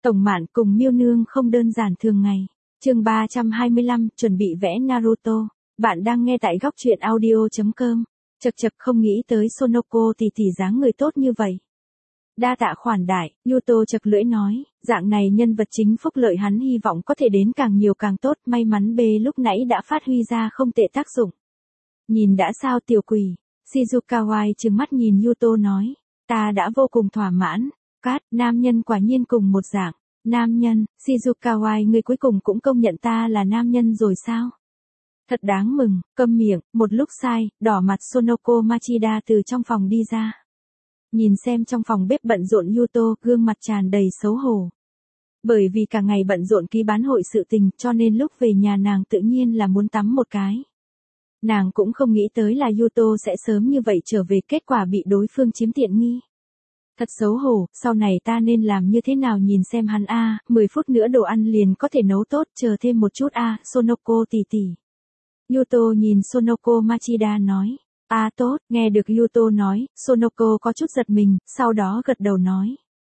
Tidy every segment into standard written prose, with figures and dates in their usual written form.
Tổng Mạn cùng Miêu Nương không đơn giản thường ngày. Chương 325, chuẩn bị vẽ Naruto. Bạn đang nghe tại góc truyện audio.com. Chậc chậc, không nghĩ tới Sonoko tỷ dáng người tốt như vậy. Đa tạ khoản đại, Yuto chậc lưỡi nói, dạng này nhân vật chính phúc lợi hắn hy vọng có thể đến càng nhiều càng tốt, may mắn B lúc nãy đã phát huy ra không tệ tác dụng. Nhìn đã sao tiểu quỷ, Shizukawai trừng mắt nhìn Yuto nói, ta đã vô cùng thỏa mãn. Cát, nam nhân quả nhiên cùng một dạng. Nam nhân, Shizukawai ngươi cuối cùng cũng công nhận ta là nam nhân rồi sao? Thật đáng mừng, câm miệng, một lúc sai, đỏ mặt Sonoko Machida từ trong phòng đi ra. Nhìn xem trong phòng bếp bận rộn Yuto, gương mặt tràn đầy xấu hổ. Bởi vì cả ngày bận rộn ký bán hội sự tình, cho nên lúc về nhà nàng tự nhiên là muốn tắm một cái. Nàng cũng không nghĩ tới là Yuto sẽ sớm như vậy trở về, kết quả bị đối phương chiếm tiện nghi. Thật xấu hổ, sau này ta nên làm như thế nào nhìn xem hắn a, 10 phút nữa đồ ăn liền có thể nấu tốt, chờ thêm một chút a, Sonoko tỷ tỷ. Yuto nhìn Sonoko Machida nói, tốt, nghe được Yuto nói, Sonoko có chút giật mình, sau đó gật đầu nói.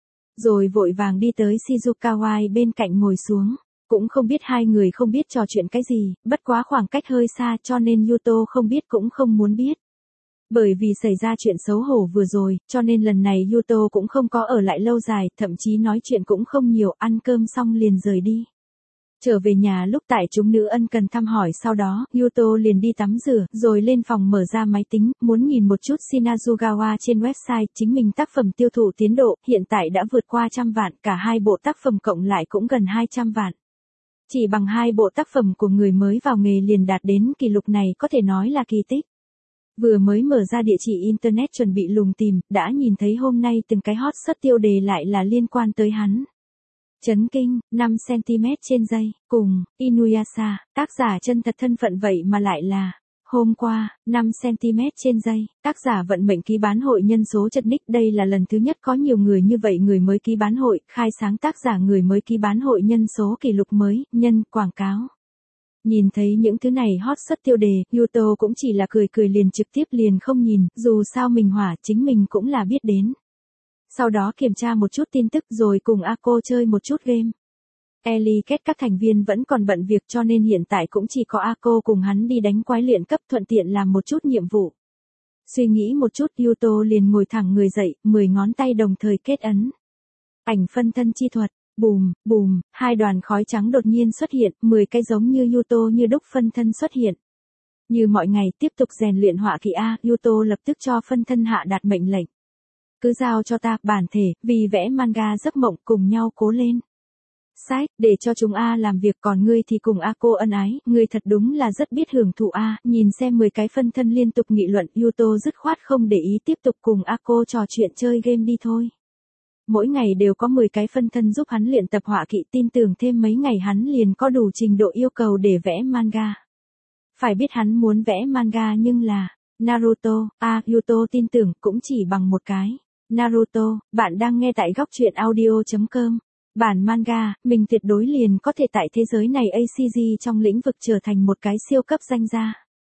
Rồi vội vàng đi tới Shizukawai bên cạnh ngồi xuống, cũng không biết hai người không biết trò chuyện cái gì, bất quá khoảng cách hơi xa cho nên Yuto không biết cũng không muốn biết. Bởi vì xảy ra chuyện xấu hổ vừa rồi, cho nên lần này Yuto cũng không có ở lại lâu dài, thậm chí nói chuyện cũng không nhiều, ăn cơm xong liền rời đi. Trở về nhà lúc tại chúng nữ ân cần thăm hỏi, sau đó, Yuto liền đi tắm rửa, rồi lên phòng mở ra máy tính, muốn nhìn một chút Shinazugawa trên website, chính mình tác phẩm tiêu thụ tiến độ, hiện tại đã vượt qua 100 vạn, cả hai bộ tác phẩm cộng lại cũng gần 200 vạn. Chỉ bằng hai bộ tác phẩm của người mới vào nghề liền đạt đến kỷ lục này có thể nói là kỳ tích. Vừa mới mở ra địa chỉ internet chuẩn bị lùng tìm, đã nhìn thấy hôm nay từng cái hot search tiêu đề lại là liên quan tới hắn. Chấn kinh, 5cm trên giây, cùng, Inuyasha, tác giả chân thật thân phận vậy mà lại là, hôm qua, 5cm trên giây, tác giả vận mệnh ký bán hội nhân số chật ních, đây là lần thứ nhất có nhiều người như vậy người mới ký bán hội, khai sáng tác giả người mới ký bán hội nhân số kỷ lục mới, nhân, quảng cáo. Nhìn thấy những thứ này hot search tiêu đề, Yuto cũng chỉ là cười liền trực tiếp liền không nhìn, dù sao mình hỏa chính mình cũng là biết đến. Sau đó kiểm tra một chút tin tức rồi cùng Ako chơi một chút game. Ellie kết các thành viên vẫn còn bận việc cho nên hiện tại cũng chỉ có Ako cùng hắn đi đánh quái luyện cấp thuận tiện làm một chút nhiệm vụ. Suy nghĩ một chút Yuto liền ngồi thẳng người dậy, 10 ngón tay đồng thời kết ấn. Ảnh phân thân chi thuật. Bùm, bùm, hai đoàn khói trắng đột nhiên xuất hiện, 10 cái giống như Yuto như đúc phân thân xuất hiện. Như mọi ngày tiếp tục rèn luyện họa kỹ A, Yuto lập tức cho phân thân hạ đạt mệnh lệnh. Cứ giao cho ta, bản thể, vì vẽ manga giấc mộng cùng nhau cố lên. Sách, để cho chúng A làm việc còn ngươi thì cùng Ako ân ái, ngươi thật đúng là rất biết hưởng thụ A, nhìn xem 10 cái phân thân liên tục nghị luận, Yuto dứt khoát không để ý tiếp tục cùng Ako trò chuyện chơi game đi thôi. Mỗi ngày đều có 10 cái phân thân giúp hắn luyện tập họa kỹ, tin tưởng thêm mấy ngày hắn liền có đủ trình độ yêu cầu để vẽ manga. Phải biết hắn muốn vẽ manga nhưng là Naruto, Yuto tin tưởng cũng chỉ bằng một cái. Naruto, bạn đang nghe tại góc truyện audio.com. Bản manga, mình tuyệt đối liền có thể tại thế giới này ACG trong lĩnh vực trở thành một cái siêu cấp danh gia.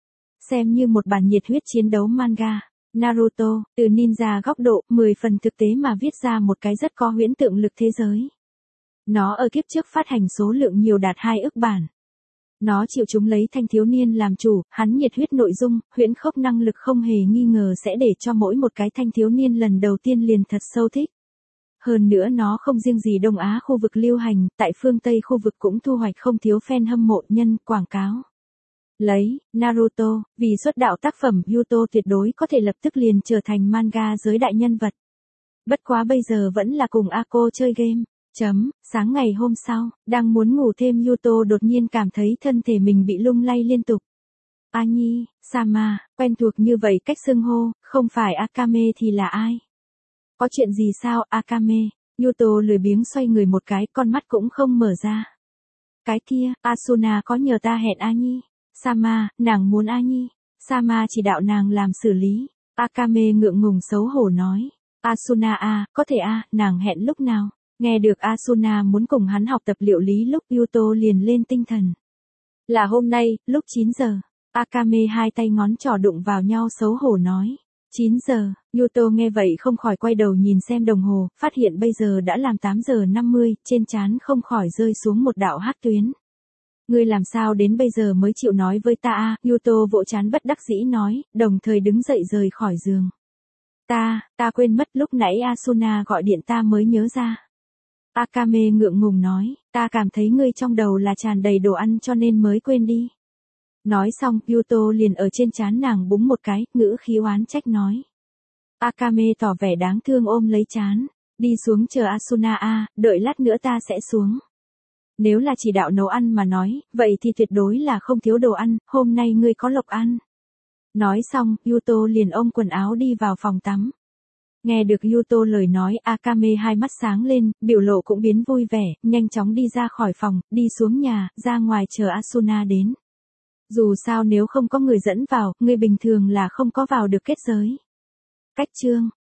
Xem như một bản nhiệt huyết chiến đấu manga. Naruto, từ ninja góc độ, 10 phần thực tế mà viết ra một cái rất có huyễn tượng lực thế giới. Nó ở kiếp trước phát hành số lượng nhiều đạt 2 ức bản. Nó chịu chúng lấy thanh thiếu niên làm chủ, hắn nhiệt huyết nội dung, huyễn khốc năng lực không hề nghi ngờ sẽ để cho mỗi một cái thanh thiếu niên lần đầu tiên liền thật sâu thích. Hơn nữa nó không riêng gì Đông Á khu vực lưu hành, tại phương Tây khu vực cũng thu hoạch không thiếu fan hâm mộ nhân quảng cáo. Lấy, Naruto, vì xuất đạo tác phẩm Yuto tuyệt đối có thể lập tức liền trở thành manga giới đại nhân vật. Bất quá bây giờ vẫn là cùng Ako chơi game. Sáng ngày hôm sau, đang muốn ngủ thêm Yuto đột nhiên cảm thấy thân thể mình bị lung lay liên tục. Nhi, Sama, quen thuộc như vậy cách xưng hô, không phải Akame thì là ai? Có chuyện gì sao Akame? Yuto lười biếng xoay người một cái, con mắt cũng không mở ra. Cái kia, Asuna có nhờ ta hẹn Nhi. Sama, nàng muốn Nhi. Sama chỉ đạo nàng làm xử lý. Akame ngượng ngùng xấu hổ nói. Asuna có thể nàng hẹn lúc nào? Nghe được Asuna muốn cùng hắn học tập liệu lý lúc Yuto liền lên tinh thần. Là hôm nay, lúc 9 giờ. Akame hai tay ngón trỏ đụng vào nhau xấu hổ nói. 9 giờ, Yuto nghe vậy không khỏi quay đầu nhìn xem đồng hồ, phát hiện bây giờ đã làm 8 giờ 50, trên trán không khỏi rơi xuống một đạo hắc tuyến. Ngươi làm sao đến bây giờ mới chịu nói với ta à? Yuto vỗ trán bất đắc dĩ nói, đồng thời đứng dậy rời khỏi giường. Ta quên mất lúc nãy Asuna gọi điện ta mới nhớ ra. Akame ngượng ngùng nói, ta cảm thấy ngươi trong đầu là tràn đầy đồ ăn cho nên mới quên đi. Nói xong, Yuto liền ở trên trán nàng búng một cái, ngữ khí oán trách nói. Akame tỏ vẻ đáng thương ôm lấy trán, đi xuống chờ Asuna a, đợi lát nữa ta sẽ xuống. Nếu là chỉ đạo nấu ăn mà nói, vậy thì tuyệt đối là không thiếu đồ ăn, hôm nay ngươi có lộc ăn. Nói xong, Yuto liền ôm quần áo đi vào phòng tắm. Nghe được Yuto lời nói, Akame hai mắt sáng lên, biểu lộ cũng biến vui vẻ, nhanh chóng đi ra khỏi phòng, đi xuống nhà, ra ngoài chờ Asuna đến. Dù sao nếu không có người dẫn vào, người bình thường là không có vào được kết giới. Cách chương